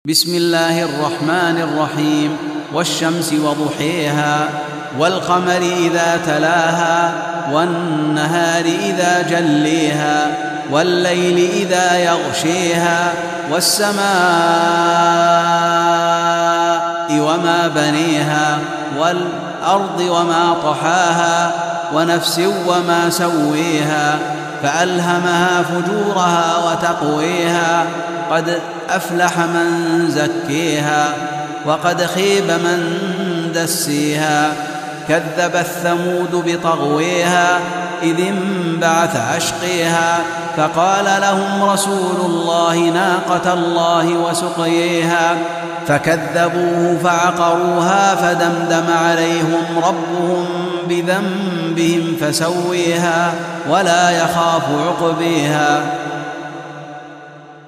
بسم الله الرحمن الرحيم. والشمس وضحيها، والقمر إذا تلاها، والنهار إذا جليها، والليل إذا يغشيها، والسماء وما بنيها، والأرض وما طحاها، ونفس وما سويها، فألهمها فجورها وتقويها. قد أفلح من زكيها، وقد خيب من دسيها. كذبت ثمود بطغويها، إذ انبعث أشقيها، فقال لهم رسول الله ناقة الله وسقيها، فكذبوه فعقروها، فدمدم عليهم ربهم بذنبهم فسويها، ولا يخاف عقبيها.